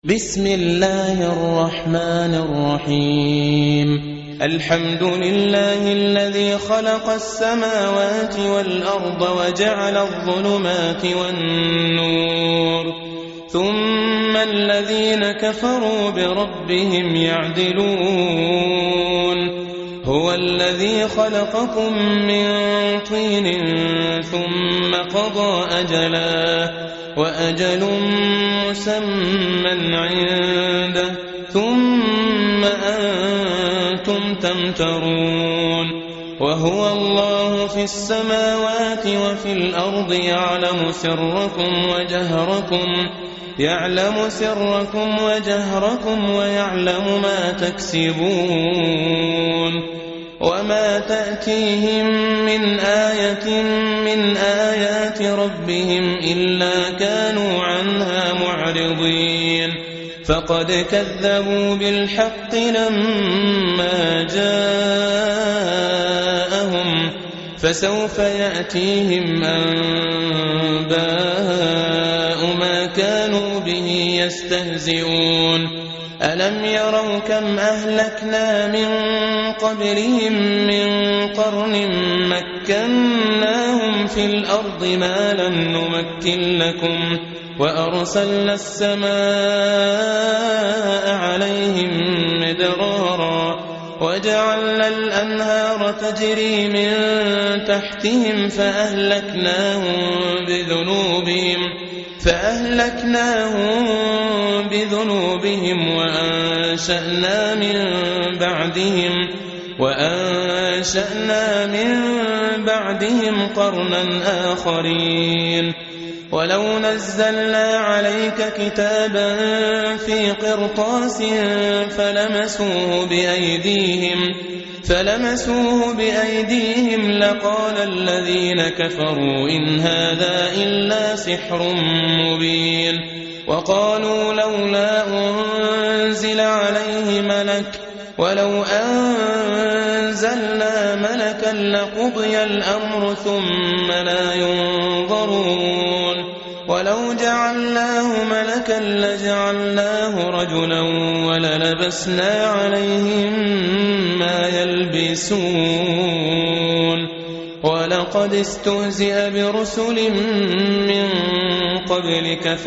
بسم الله الرحمن الرحيم الحمد لله الذي خلق السماوات والأرض وجعل الظلمات والنور ثم الذين كفروا بربهم يعدلون هو الذي خلقكم من طين ثم قضى أجلا وأجل مسمى عنده ثم أنتم تمترون وهو الله في السماوات وفي الأرض يعلم سركم وجهركم ويعلم ما تكسبون وما تأتيهم من آية من آيات ربهم إلا كانوا عنها معرضين فقد كذبوا بالحق لما جاءهم فسوف يأتيهم أنباء ما كانوا به يستهزئون ألم يروا كم أهلكنا من قبلهم من قرن مكناهم في الأرض ما لم نمكن لكم وأرسلنا السماء عليهم مدرارا وجعلنا الأنهار تجري من تحتهم فأهلكناهم بذنوبهم وأنشأنا من بعدهم قرنا آخرين ولو نزلنا عليك كتابا في قرطاس فلمسوه بأيديهم لقال الذين كفروا إن هذا إلا سحر مبين وقالوا لولا أنزل عليه ملك ولو أنزلنا ملكا لقضي الأمر ثم لا ينظرون ولو جعلناه ملكا لجعلناه رجلا وللبسنا عليهم ما يلبسون ولقد استهزئ برسل من قبلك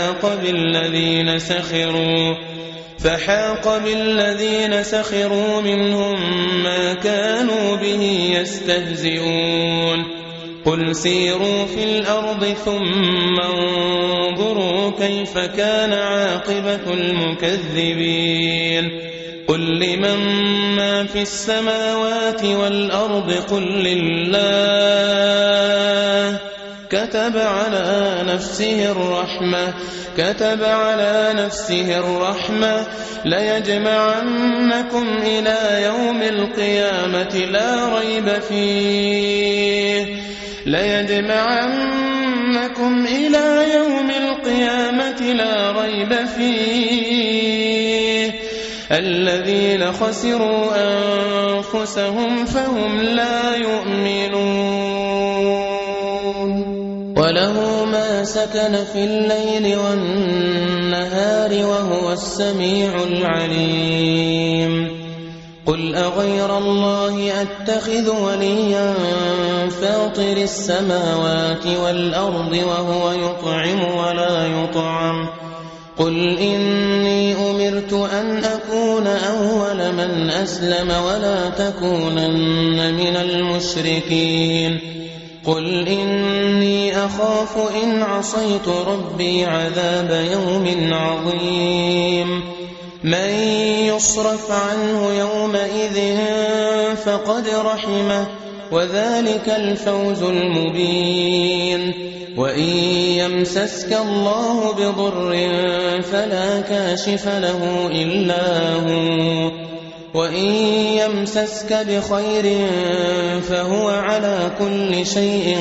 فحاق بالذين سخروا منهم ما كانوا به يستهزئون قل سيروا في الأرض ثم انظروا كيف كان عاقبة المكذبين قل لمن ما في السماوات والأرض قل لله كتب على نفسه الرحمة ليجمعنكم إلى يوم القيامة لا ريب فيه الذين خسروا أنفسهم فهم لا يؤمنون وله ما سكن في الليل والنهار وهو السميع العليم قل أغير الله أتخذ وليا فاطر السماوات والأرض وهو يطعم ولا يطعم قل إني أمرت أن أكون أول من أسلم ولا تكونن من المشركين قل إني أخاف إن عصيت ربي عذاب يوم عظيم من يصرف عنه يومئذ فقد رحمه وذلك الفوز المبين وإن يمسسك الله بضر فلا كاشف له إلا هو وإن يمسسك بخير فهو على كل شيء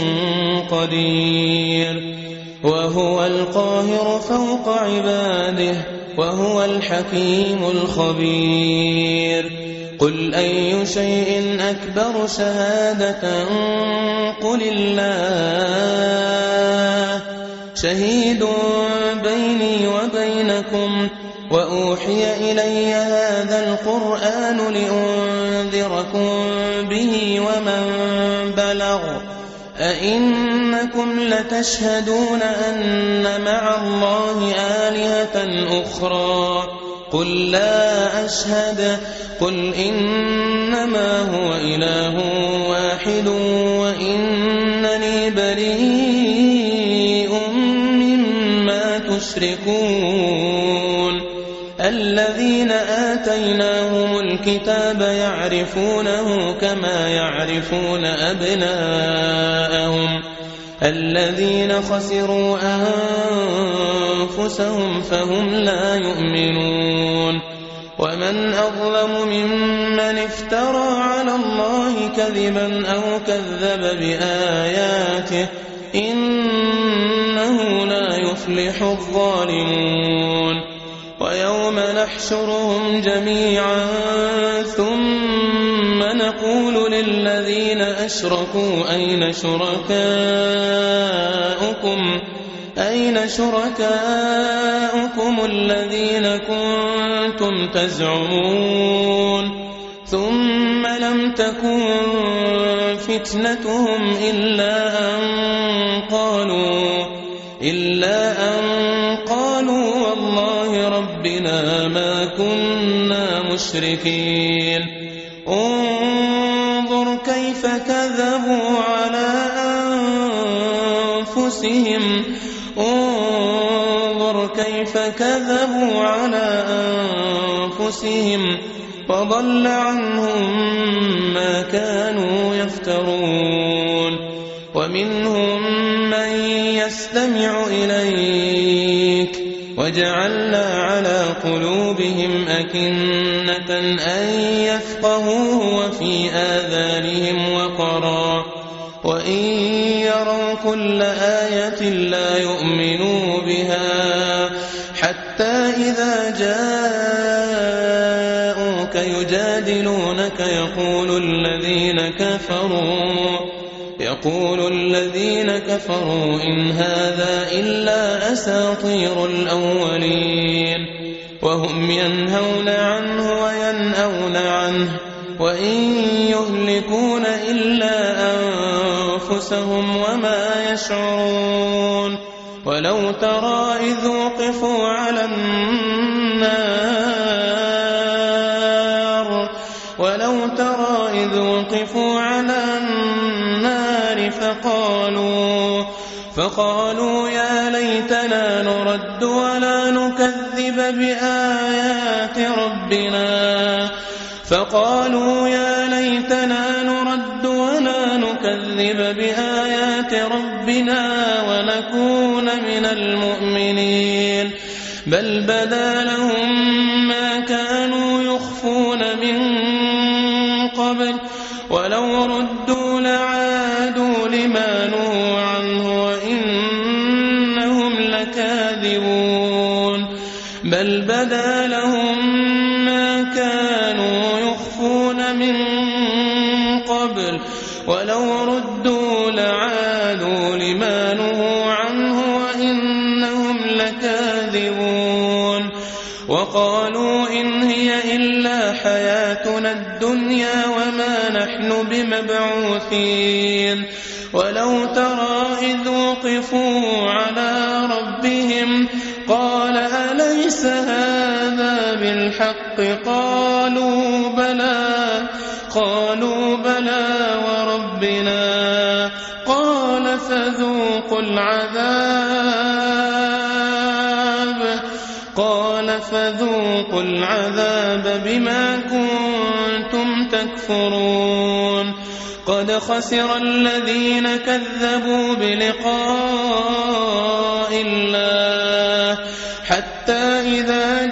قدير وهو القاهر فوق عباده وهو الحكيم الخبير قل أي شيء أكبر شهادة قل الله شهيد بيني وبينكم أنفسكم وأوحي إلي هذا القرآن لأنذركم به ومن بلغ أئنكم لتشهدون أن مع الله آلهة أخرى قل لا أشهد قل إنما هو إله واحد وإنني بريء مما تشركون الذين آتيناهم الكتاب يعرفونه كما يعرفون أبناءهم الذين خسروا أنفسهم فهم لا يؤمنون ومن أظلم ممن افترى على الله كذبا أو كذب بآياته إنه لا يفلح الظالمون ويوم نحشرهم جميعا ثم نقول للذين أشركوا أين شركاؤكم الذين كنتم تزعمون ثم لم تكن فتنتهم إلا أن قالوا والله ربنا ما كنا مشركين انظر كيف كذبوا على أنفسهم وضل عنهم ما كانوا يفترون ومنهم من يستمع إليك وجعلنا على قلوبهم أكنة أن يفقهوه وفي آذانهم وقرا وإن يروا كل آية لا يؤمنوا بها حتى إذا جاءوك يجادلونك يقول الذين كفروا إن هذا إلا أساطير الأولين وهم ينهون عنه وينأون عنه وإن يهلكون إلا أنفسهم وما يشعرون ولو ترى إذ وقفوا على النار فقالوا يا ليتنا نرد ولا نكذب بآيات ربنا ونكون من المؤمنين بل بدا لهم ما كانوا يخفون من قبل ولو ردوا لعادوا لما نهوا عنه وإنهم لكاذبون بل بدا لهم ما كانوا يخفون من قبل ولو ردوا لعادوا لما نهوا عنه وإنهم لكاذبون وقالوا إن هي إلا حياتنا الدنيا وما نحن بمبعوثين ولو ترى إذ وقفوا على ربهم قال أليس هذا بالحق قالوا بلى وربنا قال فذوقوا العذاب بما كنتم تكفرون قد خسر الذين كذبوا بلقاء الله حتى إذا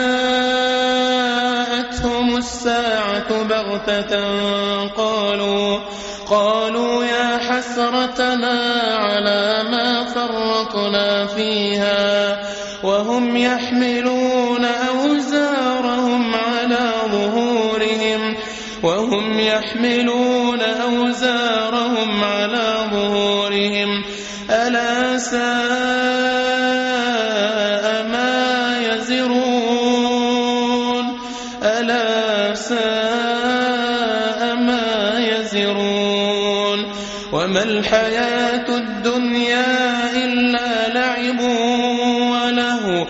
جاءتهم الساعة بغتة قالوا يا حسرتنا على ما فرطنا فيها وهم يحملون أوزارهم على ظهورهم ألا ساء ما يزرون ساء ما يزرون وما الحياة الدنيا إلا لعب وله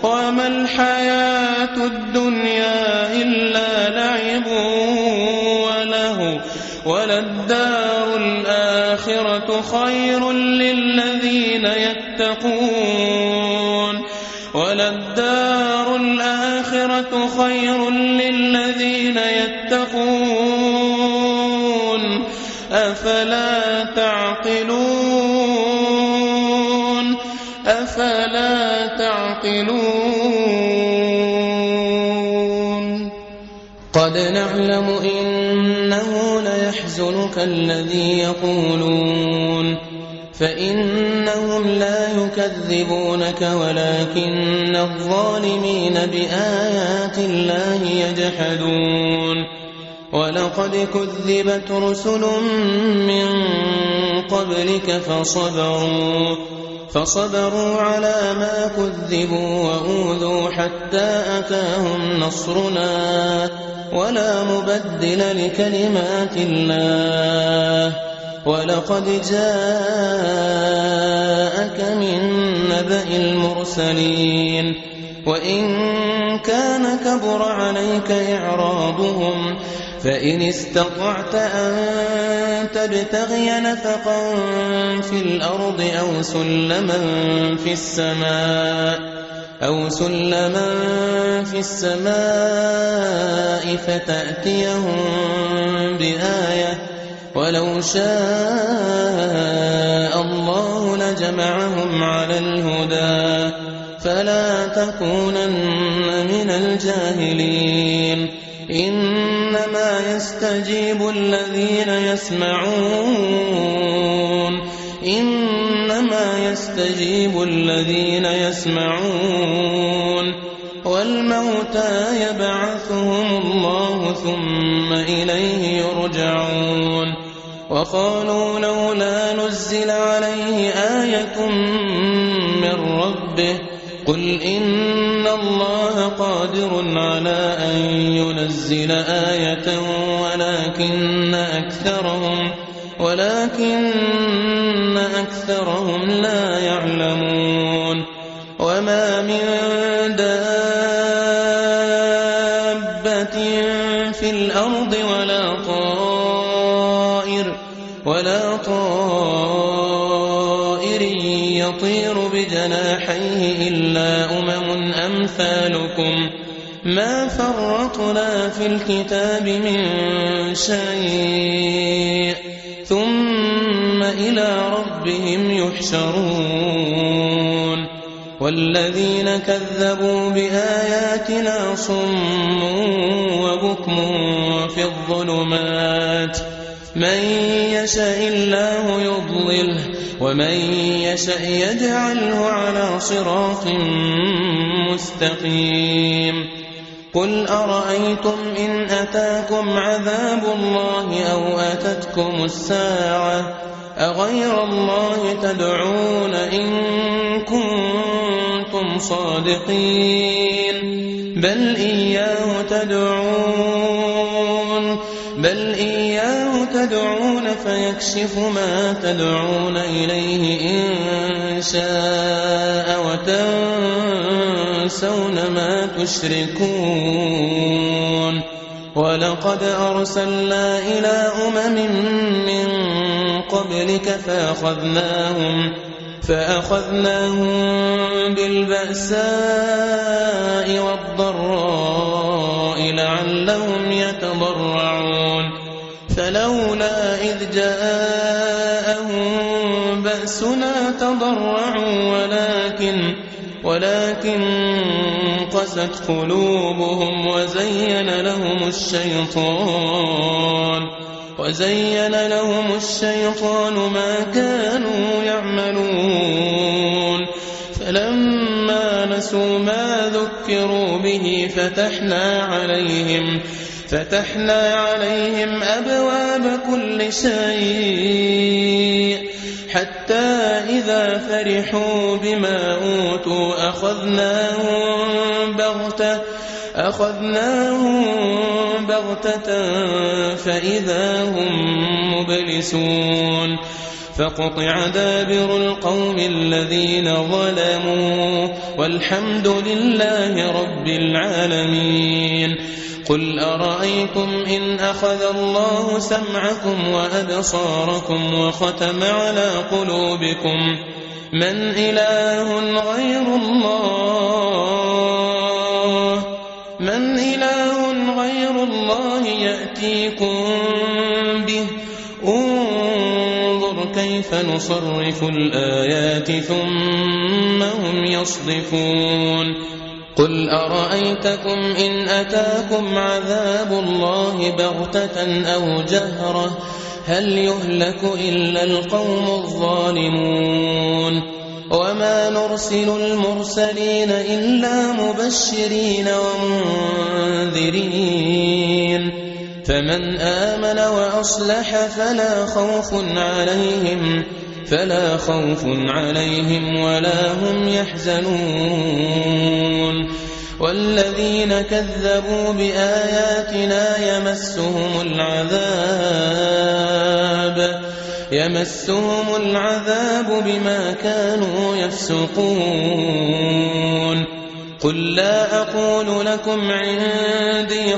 وللدار الآخرة خير للذين يتقون أفلا تعقلون قد نعلم إنه ليحزنك الذي يقولون فإنهم لا يكذبونك ولكن الظالمين بآيات الله يجحدون ولقد كذبت رسل من قبلك فصبروا على ما كذبوا وأوذوا حتى أتاهم نصرنا ولا مبدل لكلمات الله ولقد جاءك من نبأ المرسلين وإن كان كبر عليك إعراضهم فإن استطعت أن تبتغي نفقا في الأرض أو سلما في السماء فتأتيهم بآية ولو شاء الله لجمعهم على الهدى فلا تكونن من الجاهلين إنما يستجيب الذين يسمعون والموتى يبعثهم الله ثم إليه يرجعون وقالوا لولا نزل عليه آية من ربه قل إن الله قادر على أن ينزل آية ولكن أكثرهم لا يعلمون وما من دابة في الأرض ولا طائر يطير بجناحيه إلا أمم أمثالكم ما فرطنا في الكتاب من شيء ثم إلى ربهم يحشرون والذين كذبوا بآياتنا صم وبكم في الظلمات من يشاء الله يضلله ومن يشاء يجعله على صراط مستقيم قل أرأيتم إن أتاكم عذاب الله أو أتتكم الساعة أغير الله تدعون إن كنتم صادقين بل إياه تدعون فيكشف ما تدعون إليه إن شاء وتنسون ما تشركون ولقد أرسلنا إلى أمم من قبلك فأخذناهم بالبأساء والضراء لعلهم يتضرعون فلولا إذ جاءهم بأسنا تضرعوا ولكن قست قلوبهم وزين لهم الشيطان ما كانوا يعملون فلما نسوا ما ذكروا به فتحنا عليهم أبواب كل شيء حتى إذا فرحوا بما أوتوا أخذناهم بغتة فإذا هم مبلسون فقطع دابر القوم الذين ظلموا والحمد لله رب العالمين. قل أرأيتم إن أخذ الله سمعكم وأبصاركم وختم على قلوبكم من إله غير الله يأتيكم به انظر كيف نصرف الآيات ثم هم يصدفون. قل أرأيتكم إن أتاكم عذاب الله بغتة أو جهرة هل يهلك إلا القوم الظالمون. وما نرسل المرسلين إلا مبشرين ومنذرين فمن آمن وأصلح فلا خوف عليهم ولا هم يحزنون. والذين كذبوا بآياتنا يمسهم العذاب بما كانوا يفسقون. قل لا أقول لكم عندي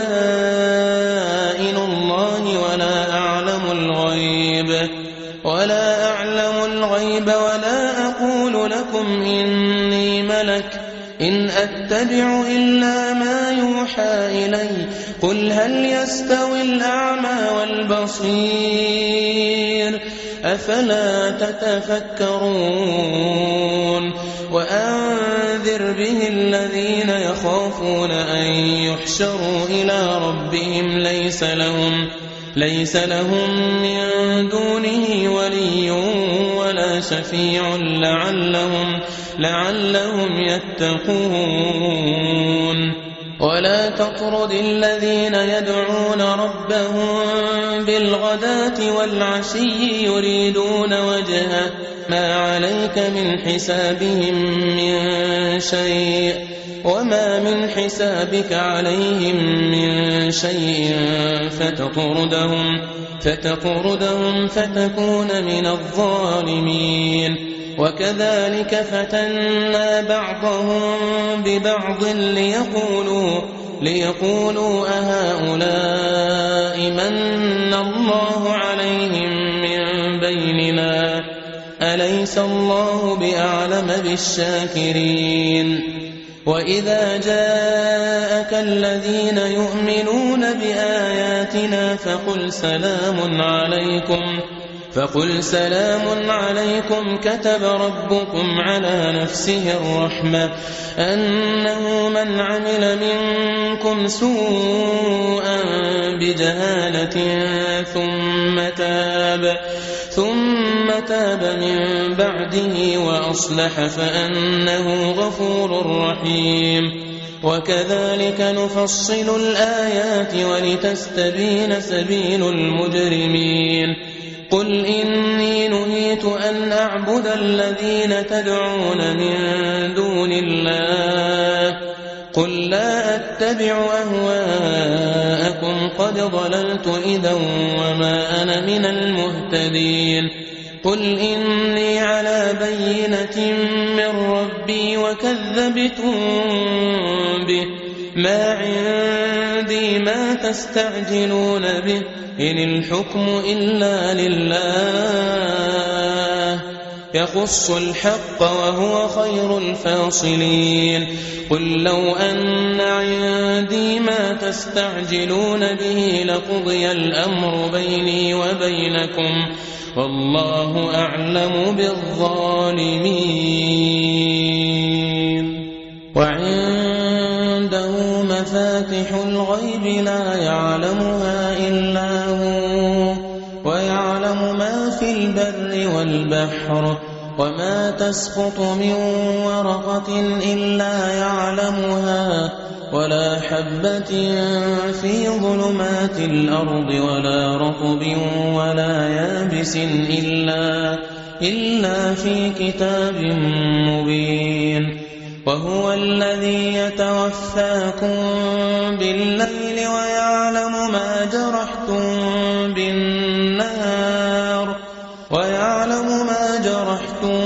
خزائن الله ولا أعلم الغيب ولا أقول لكم إني ملك إن أتبع إلا ما يوحى إلي قل هل يستوي الأعمى والبصير أفلا تتفكرون. وأنذر به الذين يخافون أن يحشروا إلى ربهم ليس لهم من دونه ولي ولا شفيع لعلهم يتقون. ولا تطرد الذين يدعون ربهم بالغداة والعشي يريدون وجهه ما عليك من حسابهم من شيء وما من حسابك عليهم من شيء فتطردهم فتكون من الظالمين. وكذلك فتنا بعضهم ببعض ليقولوا أهؤلاء من الله عليهم من بيننا أليس الله بأعلم بالشاكرين. وإذا جاءك الذين يؤمنون بآياتنا فقل سلام عليكم كتب ربكم على نفسه الرحمة أنه من عمل منكم سوءا بجهالة ثم تاب من بعده وأصلح فأنه غفور رحيم. وكذلك نفصل الآيات ولتستبين سبيل المجرمين. قل إني نهيت أن أعبد الذين تدعون من دون الله قل لا أتبع أهواءكم قد ضللت إذا وما أنا من المهتدين. قل إني على بينة من ربي وكذبتم به ما عندي ما تستعجلون به إن الحكم إلا لله يخص الحق وهو خير الفاصلين. قل لو أن عندي ما تستعجلون به لقضي الأمر بيني وبينكم والله أعلم بالظالمين. وعنده مفاتح الغيب لا يعلمها إلا هو ويعلم ما في البر والبحر وما تسقط من ورقة إلا يعلمها ولا حبة في ظلمات الأرض ولا رطب ولا يابس إلا في كتاب مبين. وهو الذي يتوفاكم بالليل ويعلم ما جرحتم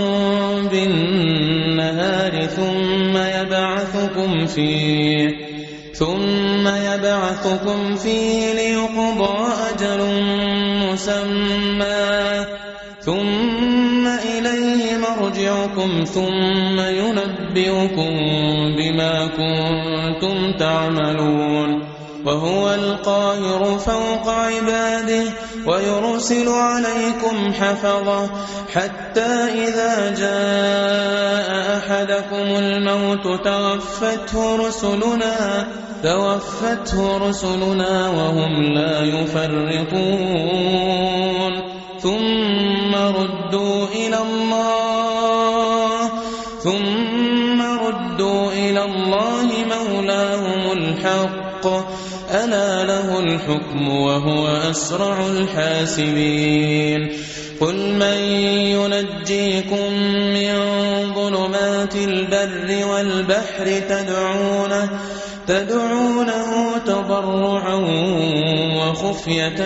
بالنهار ثم يبعثكم فيه ليقضى أجل مسمى ثم إليه مرجعكم ثم ينبئكم بما كنتم تعملون وهو القاهر فوق عباده ويرسل عليكم حفظة حتى إذا جاء أحدكم الموت توفته رسلنا وهم لا يفرطون ثم ردوا إلى الله مولاهم الحق ألا له الحكم وهو أسرع الحاسبين قل من ينجيكم من ظلمات البر والبحر تدعونه تضرعا وخفية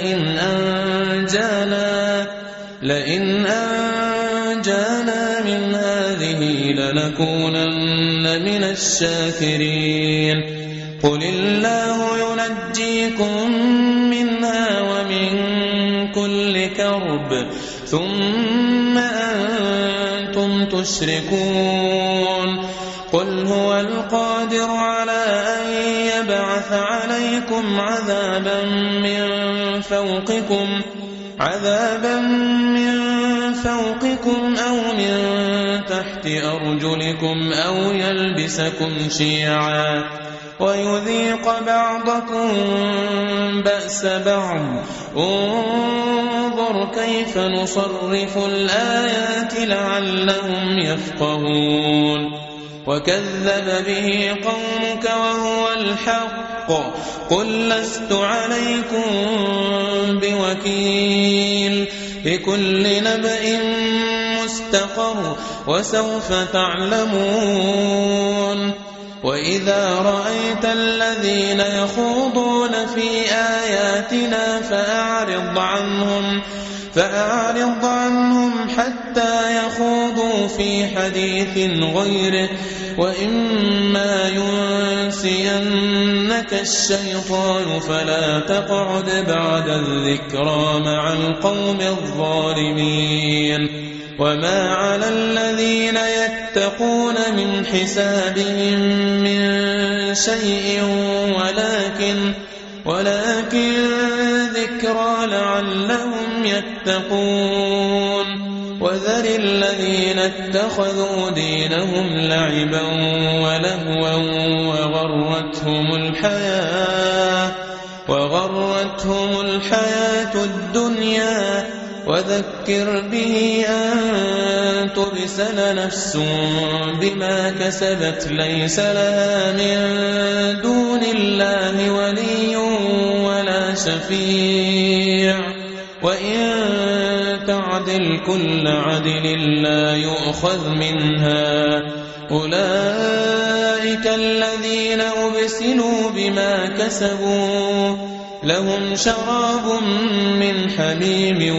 لئن أنجانا من هذه لنكونن من الشاكرين قل الله ينجيكم منها ومن كل كرب ثم أنتم تشركون قل هو القادر على أن يبعث عليكم عذابا من فوقكم أو من تحت أرجلكم أو يلبسكم شيعا ويذيق بعضكم بأس بعض انظر كيف نصرف الآيات لعلهم يفقهون وكذب به قومك وهو الحق قل لست عليكم بوكيل لكل نبأ مستقر وسوف تعلمون وإذا رأيت الذين يخوضون في آياتنا فأعرض عنهم حتى يخوضوا في حديث غيره وإما ينسينك الشيطان فلا تقعد بعد الذكرى مع القوم الظالمين وما على الذين يتقون من حسابهم من شيء ولكن ذكرى لعلهم يتقون وذر الذين اتخذوا دينهم لعبا ولهوا وغرتهم الحياة الدنيا وذكر به أن تبسل نفس بما كسبت ليس لها من دون الله ولي ولا شفيع وإن تعدل كل عدل لا يؤخذ منها أولئك الذين أبسلوا بما كسبوا لهم شراب من حميم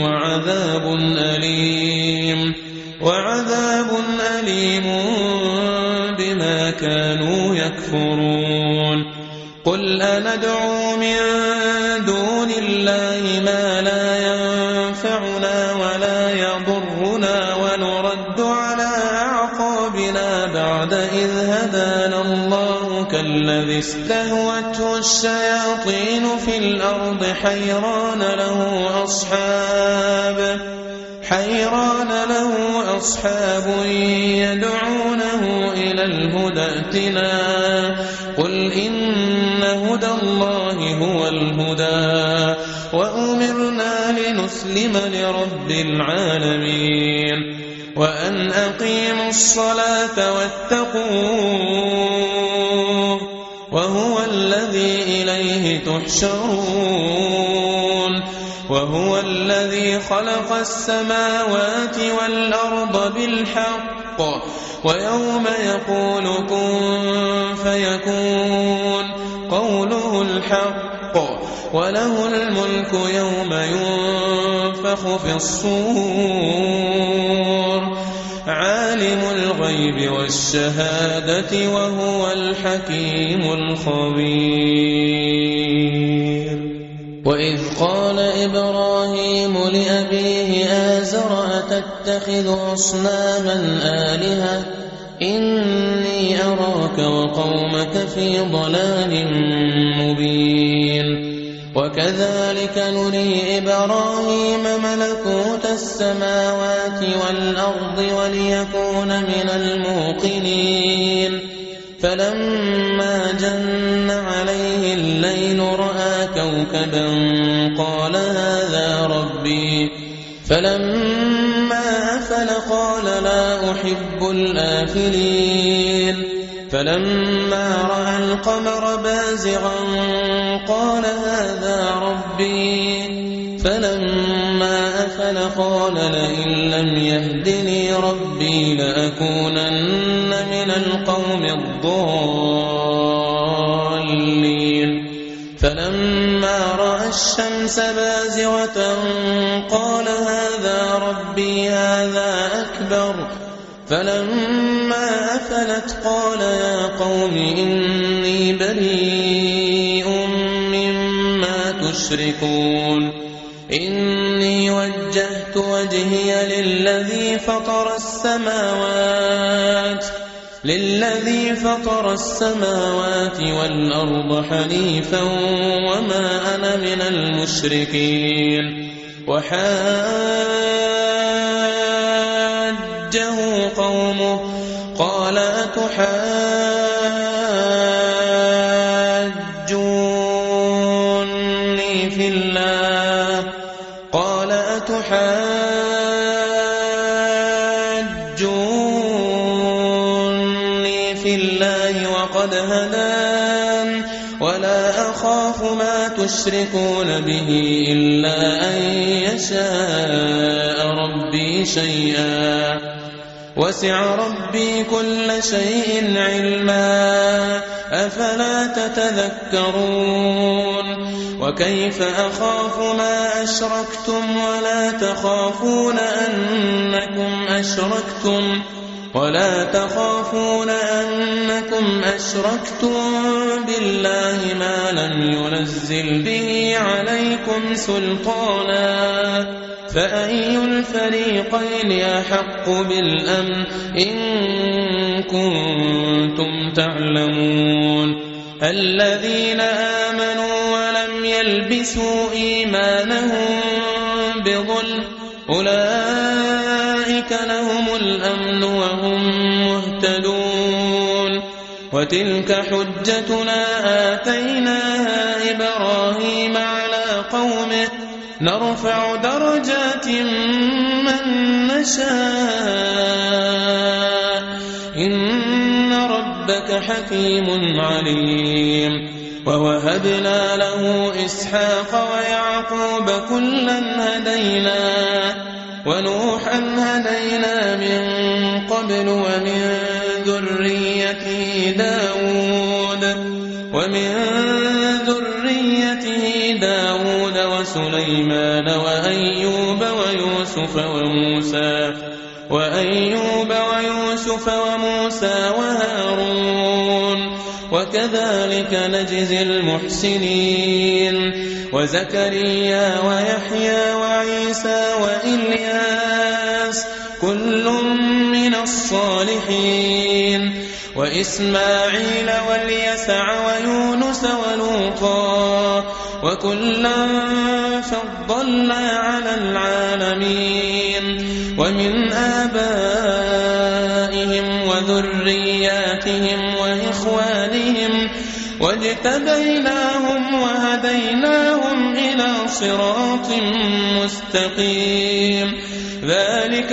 وعذاب أليم بما كانوا يكفرون قل أندعو من دون الله ما لا ينفعنا ولا يضرنا ونرد على أعقابنا بعد إذ هدانا الله كالذي استهوته الشياطين في الأرض حيران له أصحاب يدعونه إلى الهدى ائتنا قل إن هدى الله هو الهدى وأمرنا لنسلم لرب العالمين وأن أقيموا الصلاة واتقوه وهو الذي إليه تحشرون وهو الذي خلق السماوات والأرض بالحق ويوم يقول كن فيكون قوله الحق وله الملك يوم ينفخ في الصور عالم الغيب والشهادة وهو الحكيم الخبير وإذ قال إبراهيم لأبيه آزر أتتخذ أصناما آلهة إني أراك وقومك في ضلال مبين وكذلك نري إبراهيم ملكوت السماوات والأرض وليكون من الموقنين فلما جن عليه الليل رأى كوكبا قال هذا ربي فلما أفل قال لا أحب الآفلين فلما رأى القمر بازغا قال هذا ربي فلما أفل قال لئن لم يهدني ربي لأكونن من القوم الضالين فلما رأى الشمس بازغة قال هذا ربي هذا أكبر فلما أفلت قال يا قوم إني بريء مما تشركون إني وجهت وجهي للذي فطر السماوات والأرض حنيفا وما أنا من المشركين وحاجه قومه قال أتحاجوني في الله وقد هدان ولا أخاف ما تشركون به إلا أن يشاء ربي شيئا وسع ربي كل شيء علما أفلا تتذكرون وكيف أخاف ما أشركتم ولا تخافون أنكم أشركتم بالله ما لم ينزل به عليكم سلطانا فأي الفريقين أحق بالأمن إن كنتم تعلمون الذين آمنوا ولم يلبسوا إيمانهم بظلم أولئك لهم الأمن وهم مهتدون وتلك حجتنا آتيناها إبراهيم على قومه نرفع درجات من نشاء إن ربك حكيم عليم ووهبنا له إسحاق ويعقوب كلا هدينا ونوحا هدينا من قبل ومن ذريته داود وسليمان وأيوب ويوسف وموسى وهارون وكذلك نجزي المحسنين وزكريا ويحيى وعيسى وإلياس كل من الصالحين وإسماعيل واليسع ويونس ولوطا وكلا فضلنا على العالمين ومن آبائهم وذرياتهم وإخوانهم واجتبيناهم وهديناهم إلى صراط مستقيم ذلك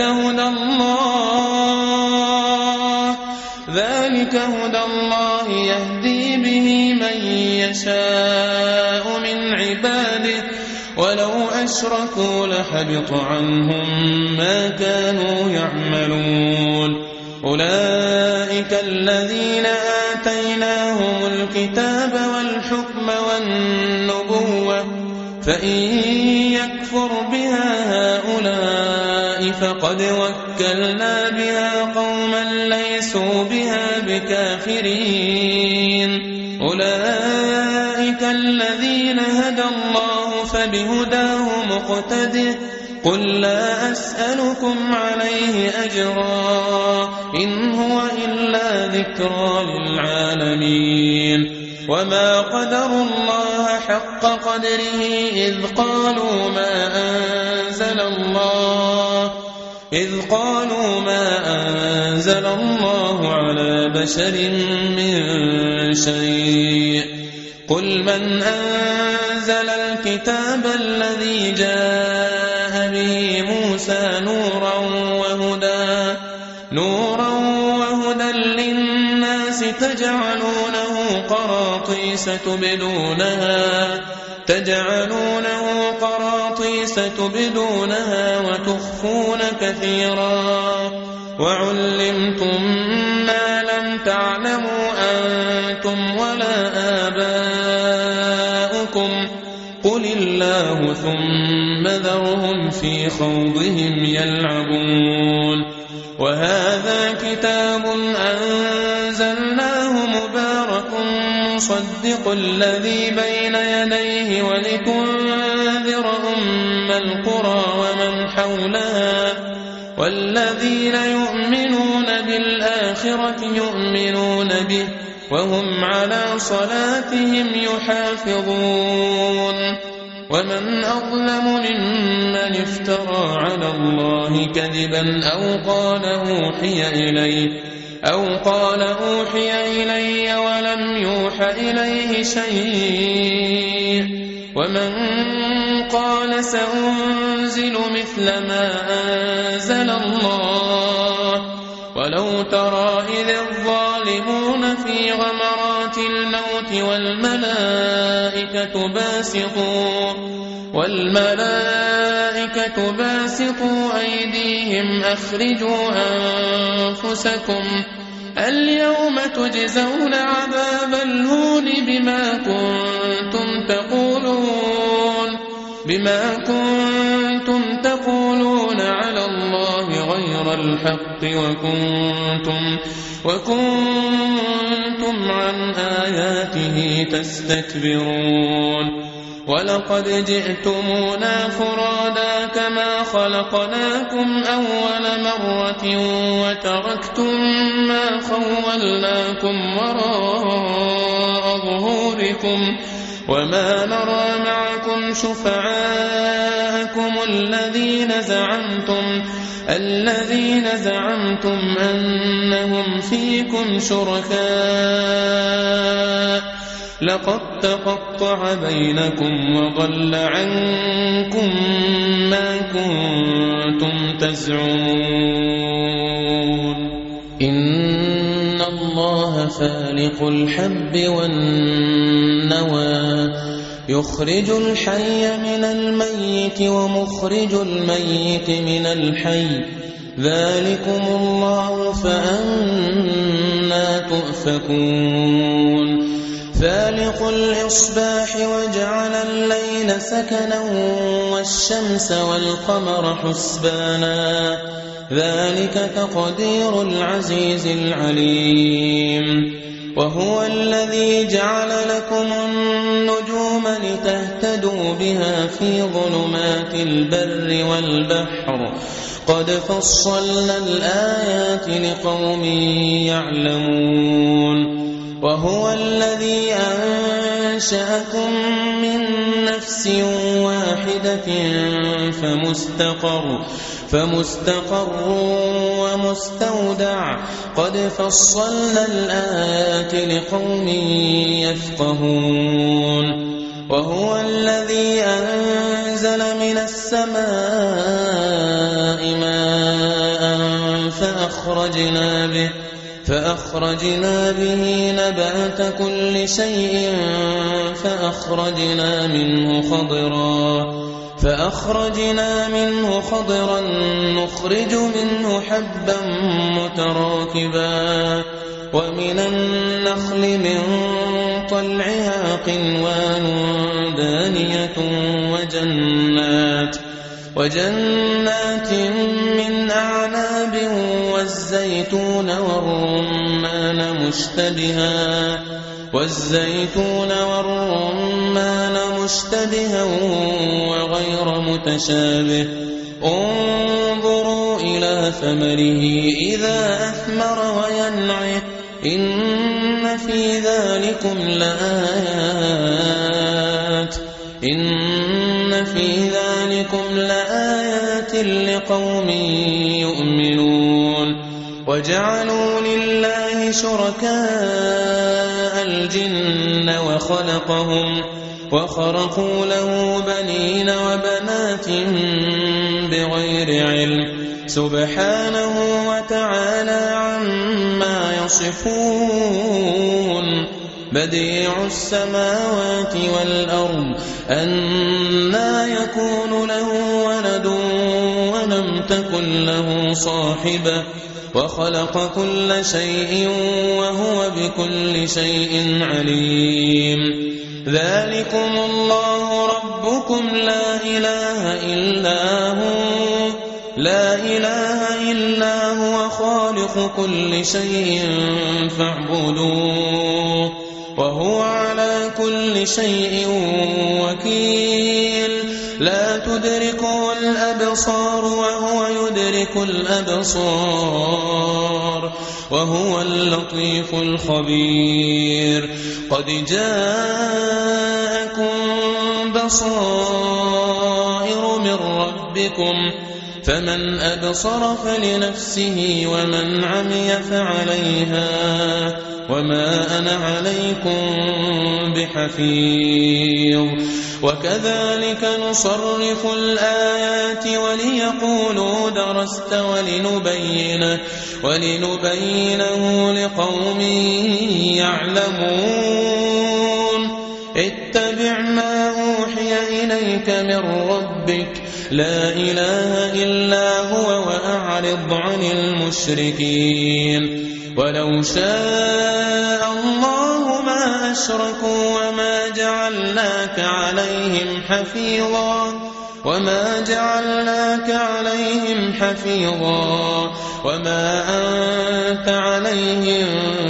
هدى الله يهدي به من يشاء من عباده ولو أشركوا لحبط عنهم ما كانوا يعملون أولئك الذين آتيناهم الكتاب والحكم والنبوة فإن يكفر بها هؤلاء فقد وكلنا بها قوما ليسوا بها بكافرين أولئك الذين هدى الله فبهداه مقتده قل لا أسألكم عليه أجرا إن هو إلا ذكرى للعالمين وما قدروا الله حق قدره إذ قالوا ما أنزل الله على بشر من شيء قل من أنزل الكتاب الذي جاء به موسى نورا وهدى للناس تجعلونه قراطيس تبدونها وتخفون كثيرا وعلمتم ما لم تعلموا أنتم ولا آباؤكم قل الله ثم ذرهم في خوضهم يلعبون وهذا كتاب أنزلناه مبارك مصدق الذي بين يديه ولتنذر أم القرى ومن حولها والذين يؤمنون بالآخرة يؤمنون به وهم على صلاتهم يحافظون ومن أظلم ممن افترى على الله كذبا أو قال أوحي إلي ولم يوح إليه شيء ومن قال سأنزل مثل ما أنزل الله ولو ترى إذ الظالمون في غمرات الموت والملائكة باسطوا أيديهم أخرجوا أنفسكم اليوم تجزون عذاب الهون بما كنتم تقولون على الله غير الحق وكنتم عن آياته تستكبرون ولقد جئتمونا فرادا كما خلقناكم أول مرة وتركتم ما خولناكم وراء ظهوركم وما نرى معكم شفعاءكم الذين زعمتم أنهم فيكم شركاء لقد تقطع بينكم وضل عنكم ما كنتم تزعمون إن الله فالق الحب والنوى يخرج الحي من الميت ومخرج الميت من الحي ذلكم الله فأنى تؤفكون فالق الإصباح وجعل الليل سكنا والشمس والقمر حسبانا ذلك تقدير العزيز العليم وهو الذي جعل لكم النجوم لتهتدوا بها في ظلمات البر والبحر قد فصلنا الآيات لقوم يعلمون وهو الذي أنشأكم من نفس واحدة فمستقر ومستودع قد فصلنا الآيات لقوم يفقهون وهو الذي أنزل من السماء ماء فأخرجنا به نبات كل شيء فأخرجنا منه فأخرجنا منه خضرا نخرج منه حبا متراكبا ومن النخل من طلعها قنوان دانية وجنات من أعناب والزيتون والرمان مشتبها وغير متشابه انظروا إلى ثمره إذا أثمر وينعه إن في ذلكم لآيات لقوم يؤمنون وجعلوا لله شركاء الجن وخرقوا له بنين وبنات بغير علم سبحانه وتعالى عما يصفون بديع السماوات والأرض أنى يكون له ولد ولم تكن له صاحبة وخلق كل شيء وهو بكل شيء عليم ذلكم الله ربكم لا إله إلا هو خالق كل شيء فاعبدوه وهو على كل شيء وكيل لا تدركه الأبصار وهو يدرك الأبصار وهو اللطيف الخبير قد جاءكم بصائر من ربكم فمن أبصر فلنفسه ومن عمي فعليها وما أنا عليكم بحفيظ وكذلك نصرف الآيات وليقولوا درست ولنبينه لقوم يعلمون اتبع ما أوحي إليك من ربك لا إله إلا هو وأعرض عن المشركين ولو شاء الله ما أشركوا وما جعلناك عليهم حفيظا وما أنت عليهم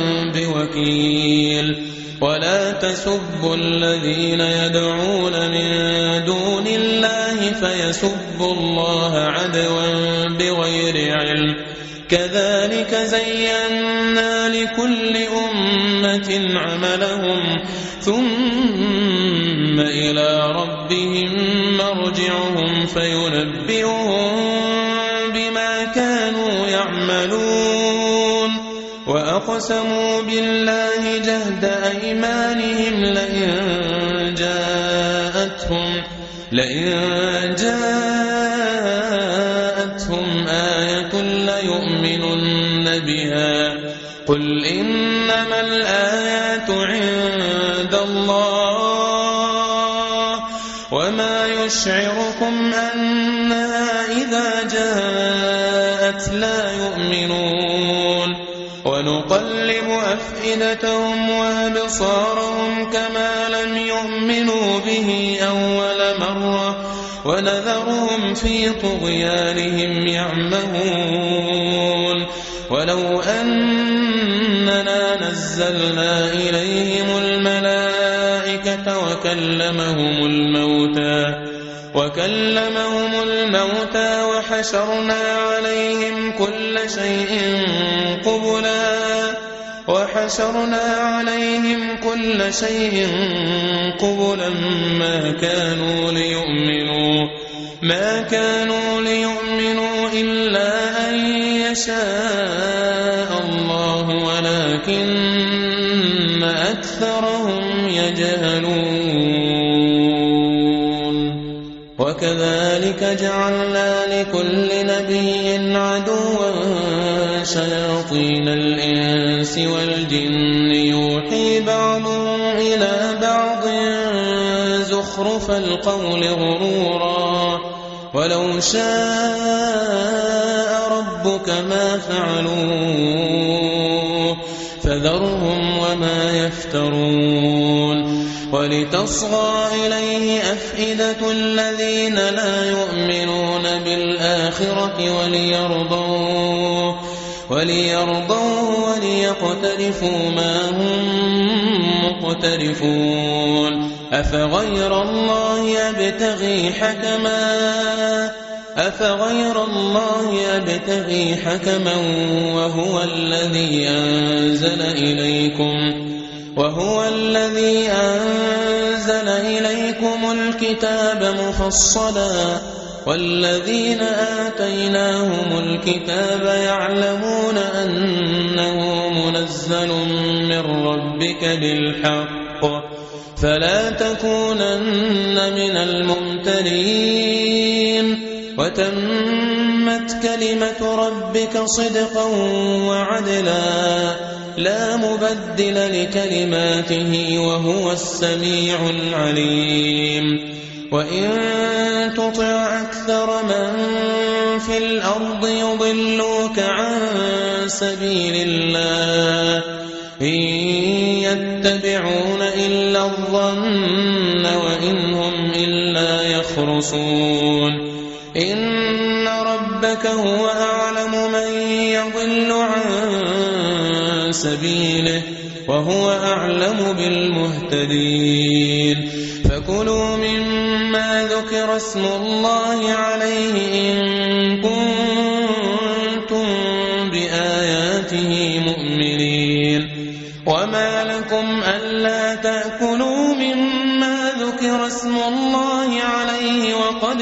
بوكيل ولا تسبوا الذين يدعون من دون الله فيسبوا الله عدوا بغير علم كذلك زينا لكل أمة عملهم ثم إلى ربهم مرجعهم فينبئهم بما كانوا يعملون وأقسموا بالله جهد أيمانهم لئن جاءتهم آية ليؤمنن بها قل إنما الآيات عند الله وما يشعركم أنها إذا جاءت لا يؤمنون ونقلب أفئدتهم وأبصارهم كما لم يؤمنوا به أول مرة ونذرهم في طغيانهم يعمهون ولو أننا نزلنا إليهم الملائكة وكلمهم الموتى وحشرنا عليهم كل شيء قبلا ما كانوا ليؤمنوا إلا أن يشاء الله ولكن أكثرهم يجهلون وكذلك جعلنا لكل نبي عدوا شياطين الإنس والجن يوحي بعضهم إلى بعض زخرف القول غرورا ولو شاء ربك ما فعلوه فذرهم وما يفترون ولتصغى إليه أفئدة الذين لا يؤمنون بالآخرة وليرضوه وليقترفوا ما هم مقترفون أفغير الله يبتغي حكما وهو الذي أنزل إليكم الكتاب مفصلا والذين آتيناهم الكتاب يعلمون أنه منزل من ربك بالحق فلا تكونن من الممترين وتمت كلمة ربك صدقا وعدلا لا مبدل لكلماته وهو السميع العليم وإن تطع أكثر من في الأرض يضلوك عن سبيل الله إن يتبعون إلا الظن وإن هم إلا يخرصون إن ربك هو أعلم من يضل عن سبيله وهو أعلم بالمهتدين فكلوا مما ذكر اسم الله عليه إن كنتم بآياته مؤمنين وما لكم ألا تأكلوا مما ذكر اسم الله عليه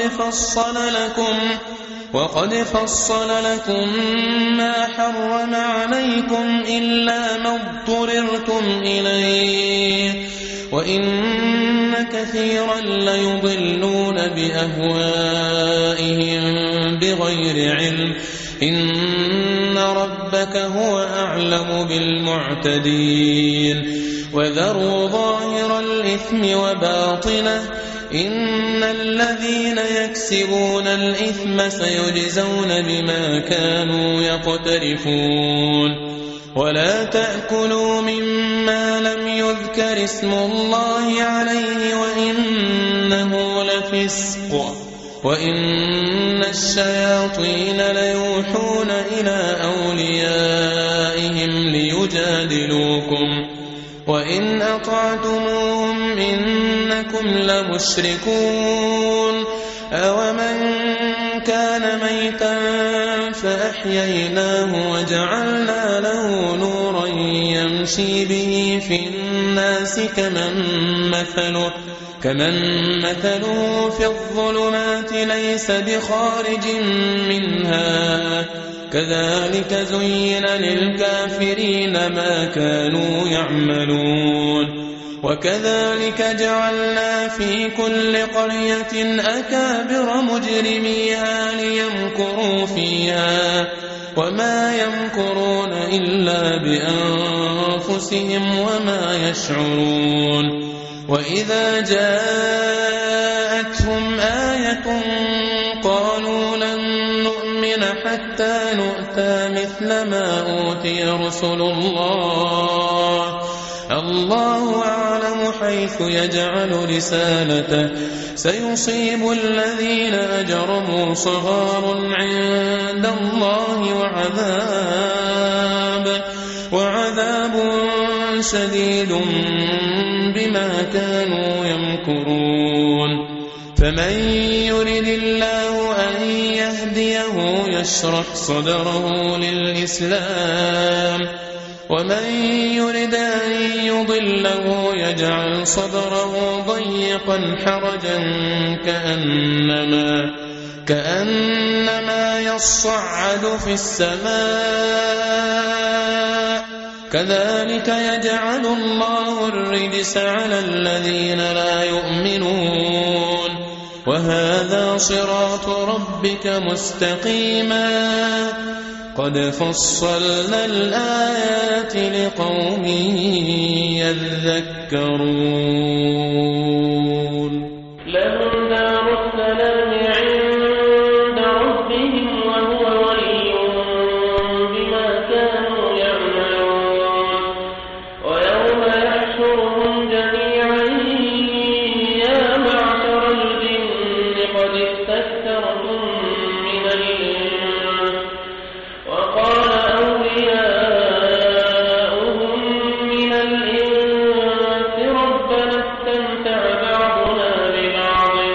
وقد فصل لكم ما حرم عليكم إلا ما اضطررتم إليه وإن كثيرا ليضلون بأهوائهم بغير علم إن ربك هو أعلم بالمعتدين وذروا ظاهر الإثم وباطنه إن الذين يكسبون الإثم سيجزون بما كانوا يقترفون ولا تأكلوا مما لم يذكر اسم الله عليه وإنه لفسق وإن الشياطين ليوحون إلى أوليائهم ليجادلوكم وإن أطعتموهم إنكم لمشركون أومن كان ميتا فأحييناه وجعلنا له نورا يمشي به في الناس كمن مثله في الظلمات ليس بخارج منها كذلك زين للكافرين ما كانوا يعملون وكذلك جعلنا في كل قرية أكابر مجرميها ليمكروا فيها وما يمكرون إلا بأنفسهم وما يشعرون وإذا جاءتهم آية قالوا لن نؤمن حتى نؤتى مثل ما أوتي رسل الله أعلم حيث يجعل رسالته سيصيب الذين أجرموا صغار عند الله وعذاب شديد بما كانوا يمكرون فمن يرد الله أن يهديه يشرح صدره للإسلام ومن يرد أن يضله يجعل صدره ضيقا حرجا كأنما يصعد في السماء كذلك يجعل الله الرجس على الذين لا يؤمنون وهذا صراط ربك مستقيما قد فصلنا الآيات لقوم يذكرون لهم دار السلام عند ربهم وهو وليهم بما كانوا يعملون ويوم يحشرهم جميعا يا معشر الجن قد استكثرتم من الإنس وقال أولياؤهم من الإنس ربنا استمتع بعضنا ببعض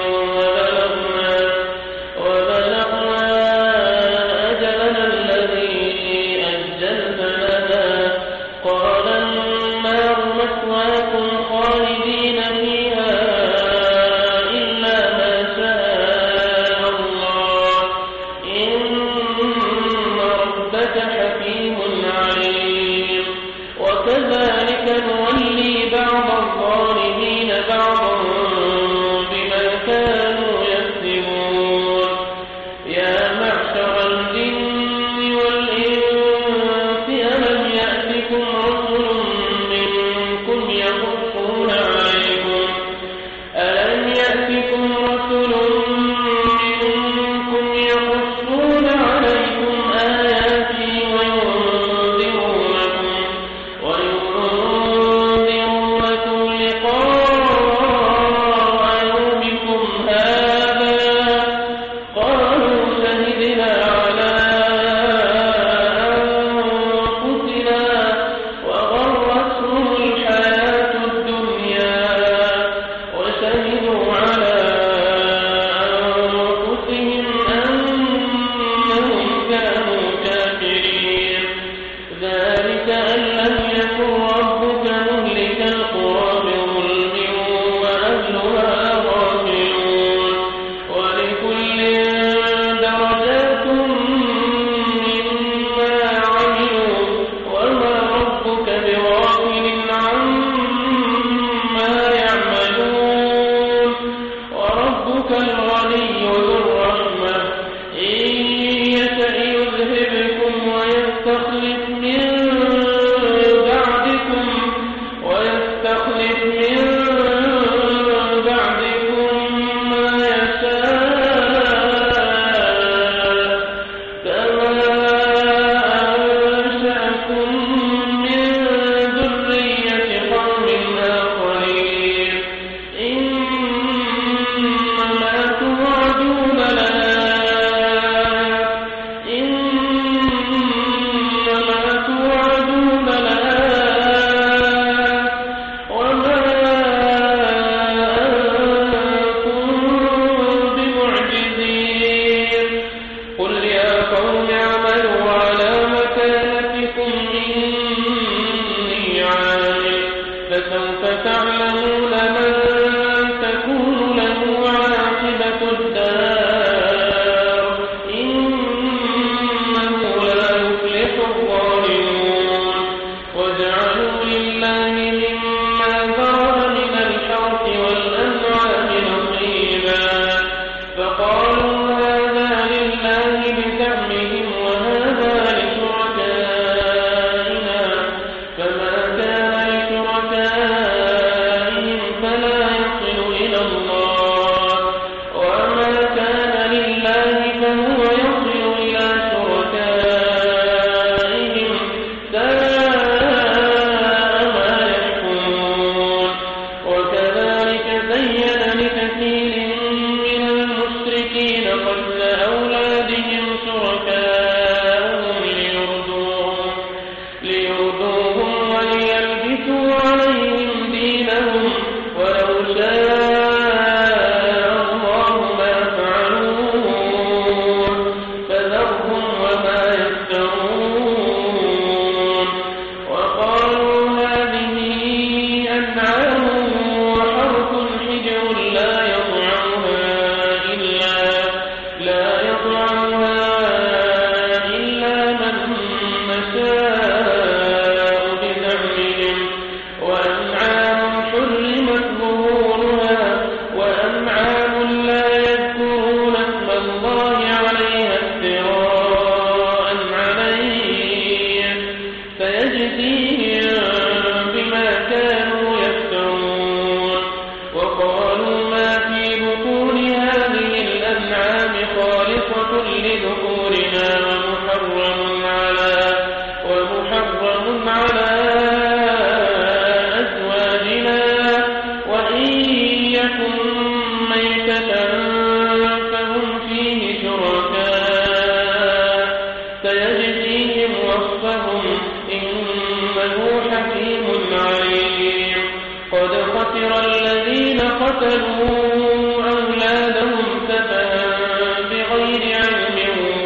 خسر الذين قتلوا أولادهم سفها بغير علم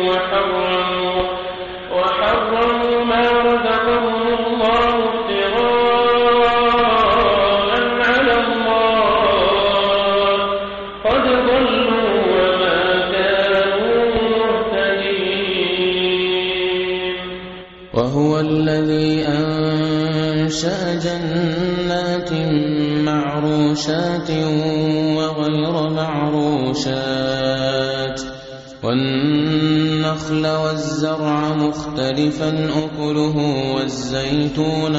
وحرموا ما رزقهم الله ابتغاء على الله قد ضلوا وما كانوا مهتدين. وهو الذي أنشأ جنات معروشات وغير معروشات والنخل والزرع مختلفا أكله والزيتون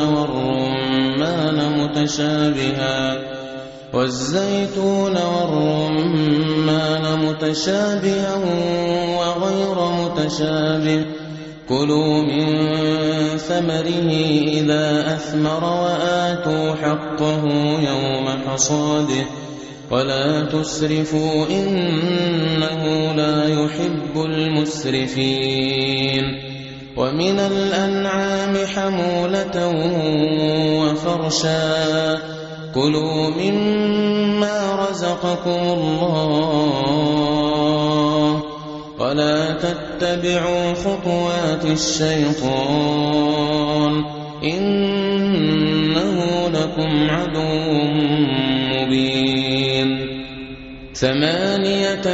والرمان متشابها وغير متشابه كلوا من ثمره إذا أثمر وآتوا حقه يوم حصاده ولا تسرفوا إنه لا يحب المسرفين. ومن الأنعام حمولة وفرشا كلوا مما رزقكم الله ولا تتبعوا خطوات الشيطان إنه لكم عدو مبين. 8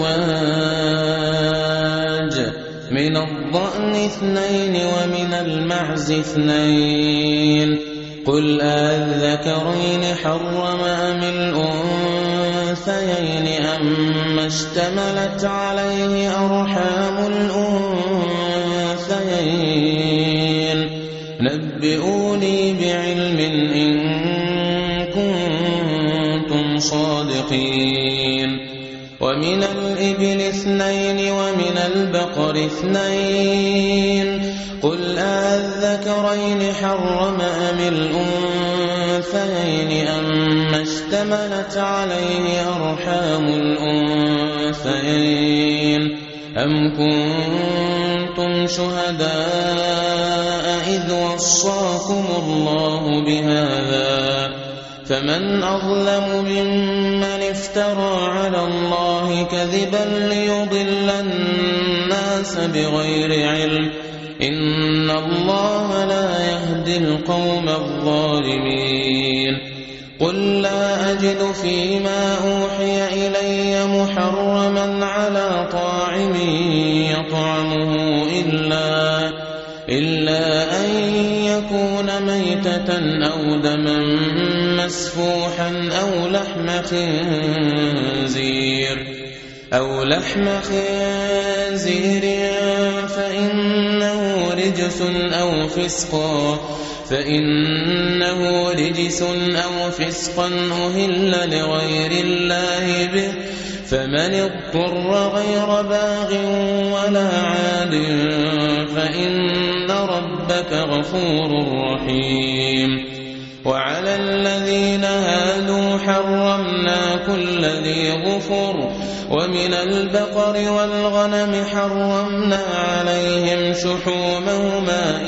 أزواج من الضأن 2 ومن المعز 2 قل أذكرين حرم أم الأنثيين أما اشتملت عليه أرحام الأنثيين نبئوني بعلم إن كنتم صادقين. ومن الإبل 2 ومن البقر 2 قل أذكرين حرم أم الأنثيين أما اشتملت عليه أرحام الأنثيين أم كنتم شهداء إذ وصاكم الله بهذا فمن أظلم ممن افترى على الله كذبا ليضل الناس بغير علم إن الله لا يهدي القوم الظالمين. قل لا أجد فيما أوحي إلي محرما على طاعم يطعمه إلا أن يكون ميتة أو دما مسفوحا أو لحم خنزير فإنه رجس أو فسقا أهل لغير الله به فمن اضطر غير باغ ولا عاد فإن ربك غفور رحيم. وعلى الذين هادوا حرمنا كل ذي ظفر ومن البقر والغنم حرمنا عليهم شحومهما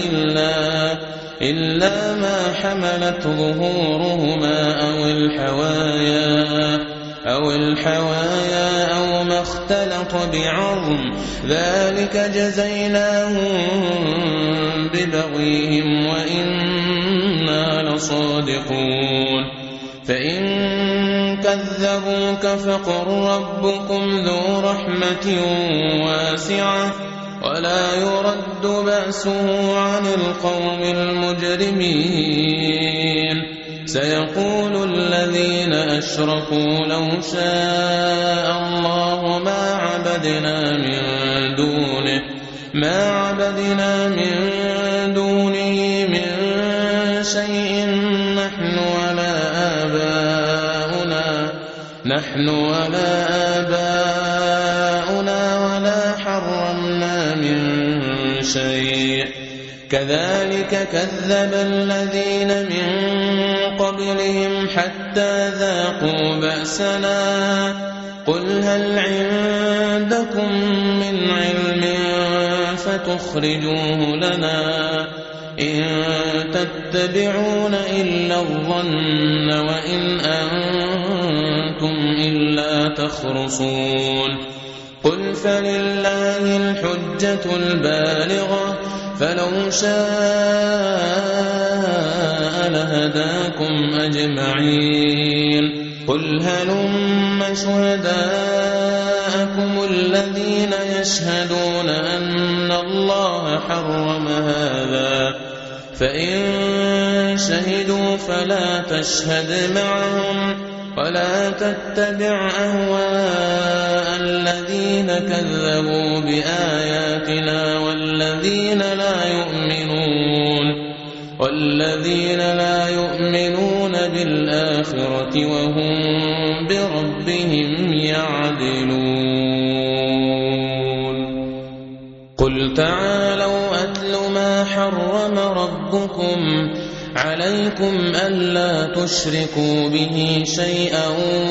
إلا ما حملت ظهورهما أو الحوايا أو ما اختلط بعظم ذلك جزيناهم ببغيهم وإنا لصادقون. فإن كذبوك فقل ربكم ذو رحمة واسعة ولا يرد بأسه عن القوم المجرمين. سيقول الذين أشركوا لو شاء الله ما عبدنا من دونه من شيء نحن ولا آباؤنا ولا حرمنا من شيء كذلك كذب الذين من قبلهم حتى ذاقوا بأسنا قل هل عندكم من علم فتخرجوه لنا إن تتبعون إلا الظن وإن أنتم إلا تخرصون قل فلله الحجة البالغة فلو شاء لهداكم أجمعين قل هلم شهداءكم الذين يشهدون أن الله حرم هذا فإن شهدوا فلا تشهد معهم ولا تتبع أهواء الذين كذبوا بآياتنا والذين لا يؤمنون بالآخرة وهم بربهم يعدلون قل تعالوا أتل ما حرم ربكم عليكم ألا تشركوا به شيئا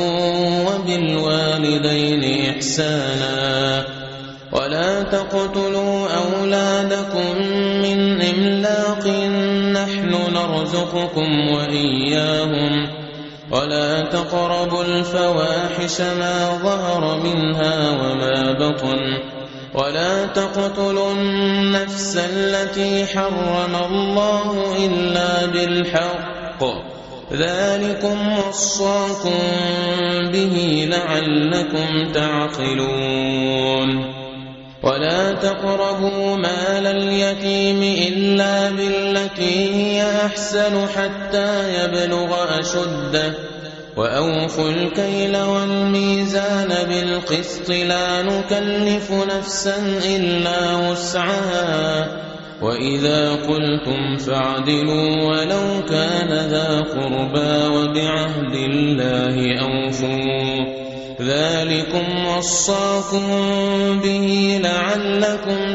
وبالوالدين إحسانا ولا تقتلوا أولادكم من إملاق نحن نرزقكم وإياهم ولا تقربوا الفواحش ما ظهر منها وما بطن ولا تقتلوا النفس التي حرم الله إلا بالحق ذلكم وصاكم به لعلكم تعقلون ولا تقربوا مال اليتيم إلا بالتي هي أحسن حتى يبلغ أشده وأوفوا الكيل والميزان بالقسط لا نكلف نفسا إلا وسعها وإذا قلتم فاعدلوا ولو كان ذا قربى وبعهد الله أوفوا ذلكم وصاكم به لعلكم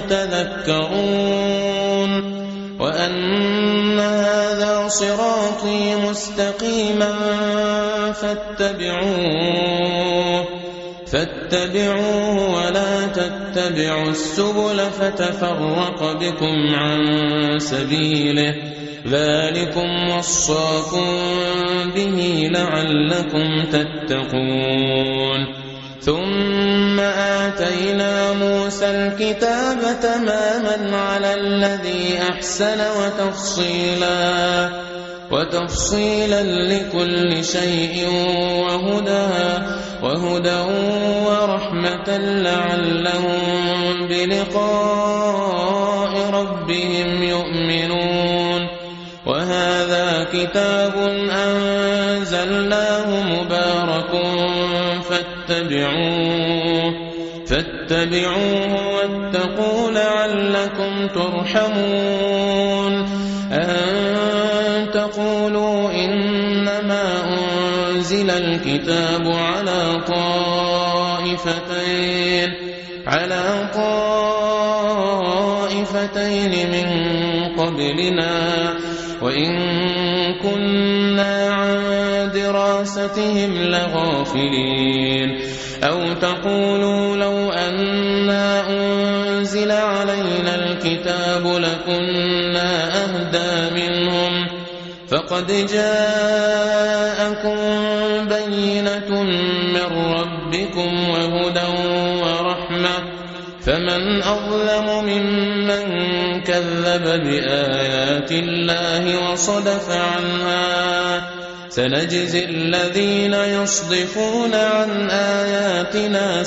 تذكرون وأن هذا صراطي مستقيما فاتبعوه ولا تتبعوا السبل فتفرق بكم عن سبيله ذلكم وصاكم به لعلكم تتقون ثم آتينا موسى الكتاب تماما على الذي أحسن وتفصيلا لكل شيء وهدى ورحمة لعلهم بلقاء ربهم يؤمنون وهذا كتاب أنزلناه مبارك فاتبعوه واتقوا لعلكم ترحمون أن تقولوا إنما أنزل الكتاب على طائفتين من قبلنا وإن كنا عن دراستهم لغافلين أو تقولوا لو أنا أنزل علينا الكتاب لكنا أهدى منهم فقد جاءكم بينة من ربكم وهدى ورحمة فمن أظلم ممن كذب بآيات الله وصدف عنها سنجزي الذين يصدفون عن آياتنا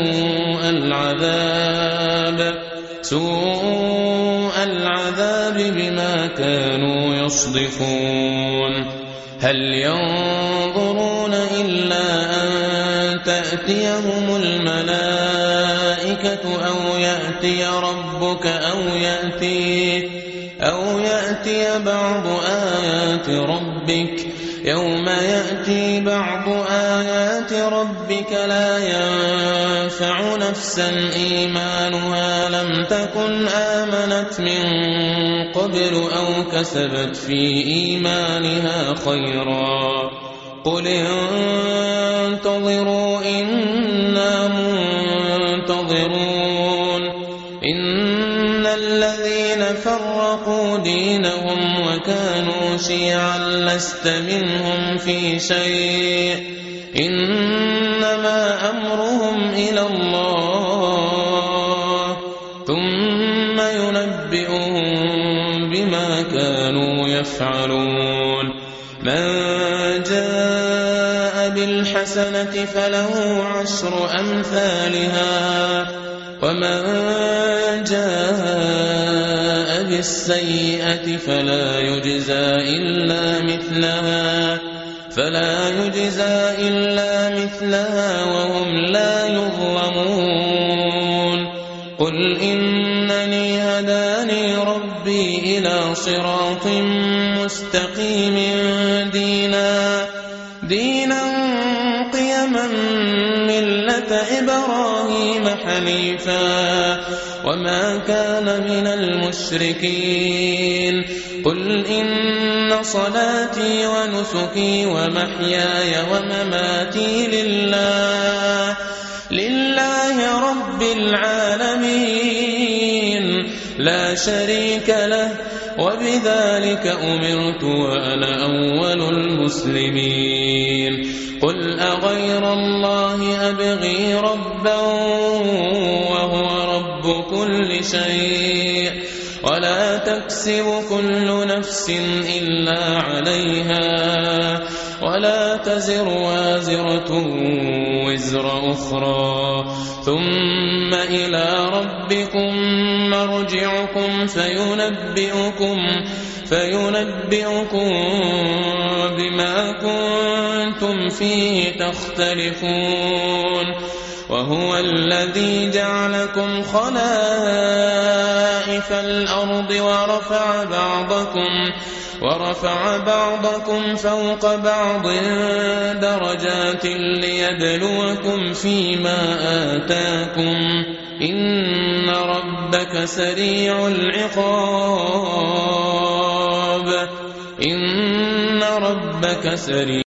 سوء العذاب بما كانوا يصدفون هل ينظرون إلا أن تأتيهم الملائكة أو يأتي ربك أو يأتي بعض آيات ربك يوم يأتي بعض آيات ربك لا ينفع نفسا إيمانها لم تكن آمنت من قبل أو كسبت في إيمانها خيرا قل انتظروا إنا منتظرون إن الذين فرقوا دينهم وكانوا شيعا لست منهم في شيء إنما أمرهم إلى الله ثم ينبئهم بما كانوا يفعلون من جاء بالحسنة فله 10 أمثالها ومن جاء بالسيئة فلا يجزى إلا مثلها وهم لا يظلمون قل إنني هداني ربي إلى صراط مستقيم دينا قيما ملة إبراهيم حنيفا وما كان من المشركين قل إن صلاتي ونسكي ومحياي ومماتي لله رب العالمين لا شريك له وبذلك أمرت وأنا أول المسلمين قل أغير الله أبغي ربا وهو رب كل شيء ولا تكسب كل نفس إلا عليها ولا تزر وازرة وزر أخرى ثم إلى ربكم مرجعكم فينبئكم بما كنتم فيه تختلفون وهو الذي جعلكم خلائف الأرض ورفع بعضكم فوق بعض درجات ليبلوكم فيما آتاكم إن ربك سريع العقاب